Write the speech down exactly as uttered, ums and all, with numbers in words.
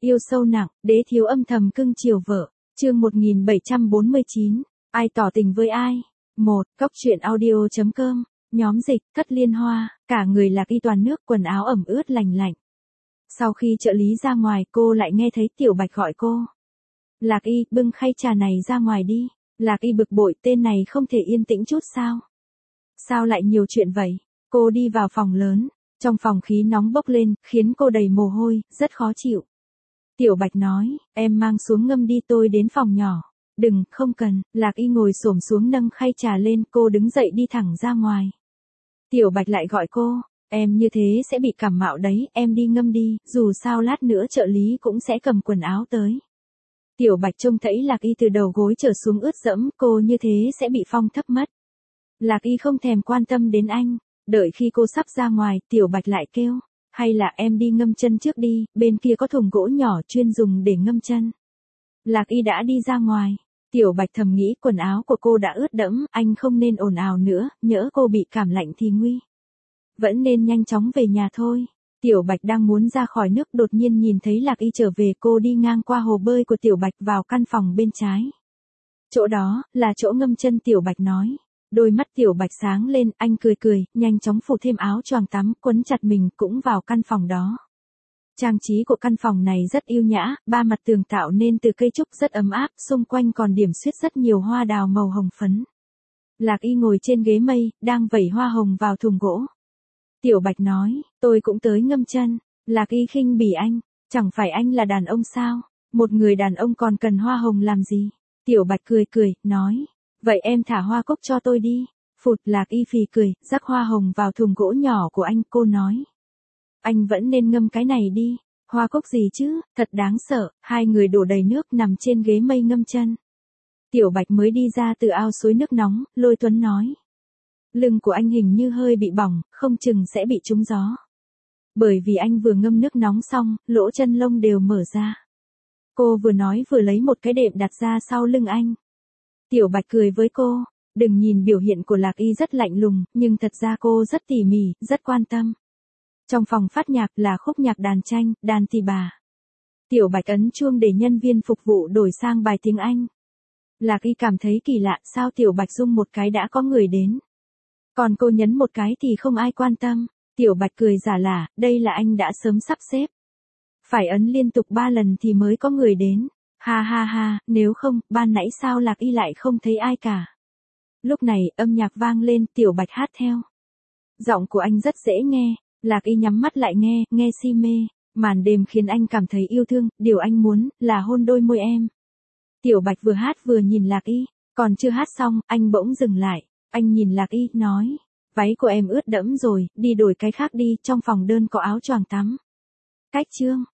Yêu sâu nặng, đế thiếu âm thầm cưng chiều vợ. Chương một nghìn bảy trăm bốn mươi chín. Ai tỏ tình với ai? một. Cốc truyện audio chấm com. Nhóm dịch, Thất Liên Hoa, cả người Lạc Y toàn nước, quần áo ẩm ướt lành lạnh. Sau khi trợ lý ra ngoài, cô lại nghe thấy Tiểu Bạch gọi cô. Lạc Y, bưng khay trà này ra ngoài đi. Lạc Y bực bội, tên này không thể yên tĩnh chút sao? Sao lại nhiều chuyện vậy? Cô đi vào phòng lớn. Trong phòng khí nóng bốc lên, khiến cô đầy mồ hôi, rất khó chịu. Tiểu Bạch nói, em mang xuống ngâm đi, tôi đến phòng nhỏ. Đừng, không cần. Lạc Y ngồi xổm xuống nâng khay trà lên, cô đứng dậy đi thẳng ra ngoài. Tiểu Bạch lại gọi cô, em như thế sẽ bị cảm mạo đấy, em đi ngâm đi, dù sao lát nữa trợ lý cũng sẽ cầm quần áo tới. Tiểu Bạch trông thấy Lạc Y từ đầu gối trở xuống ướt dẫm, cô như thế sẽ bị phong thấp mất. Lạc Y không thèm quan tâm đến anh, đợi khi cô sắp ra ngoài, Tiểu Bạch lại kêu, hay là em đi ngâm chân trước đi, bên kia có thùng gỗ nhỏ chuyên dùng để ngâm chân. Lạc Y đã đi ra ngoài. Tiểu Bạch thầm nghĩ quần áo của cô đã ướt đẫm, anh không nên ồn ào nữa, nhỡ cô bị cảm lạnh thì nguy. Vẫn nên nhanh chóng về nhà thôi. Tiểu Bạch đang muốn ra khỏi nước, đột nhiên nhìn thấy Lạc Y trở về, cô đi ngang qua hồ bơi của Tiểu Bạch vào căn phòng bên trái. Chỗ đó, là chỗ ngâm chân, Tiểu Bạch nói. Đôi mắt Tiểu Bạch sáng lên, anh cười cười, nhanh chóng phủ thêm áo choàng tắm, quấn chặt mình, cũng vào căn phòng đó. Trang trí của căn phòng này rất yêu nhã, ba mặt tường tạo nên từ cây trúc rất ấm áp, xung quanh còn điểm xuyết rất nhiều hoa đào màu hồng phấn. Lạc Y ngồi trên ghế mây, đang vẩy hoa hồng vào thùng gỗ. Tiểu Bạch nói, tôi cũng tới ngâm chân. Lạc Y khinh bỉ anh, chẳng phải anh là đàn ông sao? Một người đàn ông còn cần hoa hồng làm gì? Tiểu Bạch cười cười, nói, vậy em thả hoa cúc cho tôi đi. Phụt, Lạc Y phì cười, rắc hoa hồng vào thùng gỗ nhỏ của anh, cô nói. Anh vẫn nên ngâm cái này đi. Hoa cúc gì chứ, thật đáng sợ. Hai người đổ đầy nước nằm trên ghế mây ngâm chân. Tiểu Bạch mới đi ra từ ao suối nước nóng, Lôi Tuấn nói. Lưng của anh hình như hơi bị bỏng, không chừng sẽ bị trúng gió. Bởi vì anh vừa ngâm nước nóng xong, lỗ chân lông đều mở ra. Cô vừa nói vừa lấy một cái đệm đặt ra sau lưng anh. Tiểu Bạch cười với cô, đừng nhìn biểu hiện của Lạc Y rất lạnh lùng, nhưng thật ra cô rất tỉ mỉ, rất quan tâm. Trong phòng phát nhạc là khúc nhạc đàn tranh, đàn tỳ bà. Tiểu Bạch ấn chuông để nhân viên phục vụ đổi sang bài tiếng Anh. Lạc Y cảm thấy kỳ lạ, sao Tiểu Bạch rung một cái đã có người đến. Còn cô nhấn một cái thì không ai quan tâm. Tiểu Bạch cười giả lả, đây là anh đã sớm sắp xếp. Phải ấn liên tục ba lần thì mới có người đến. Ha ha ha, nếu không, ban nãy sao Lạc Y lại không thấy ai cả. Lúc này, âm nhạc vang lên, Tiểu Bạch hát theo. Giọng của anh rất dễ nghe. Lạc Y nhắm mắt lại nghe, nghe si mê. Màn đêm khiến anh cảm thấy yêu thương, điều anh muốn, là hôn đôi môi em. Tiểu Bạch vừa hát vừa nhìn Lạc Y. Còn chưa hát xong, anh bỗng dừng lại. Anh nhìn Lạc Y, nói. Váy của em ướt đẫm rồi, đi đổi cái khác đi, trong phòng đơn có áo choàng tắm. Cách chương.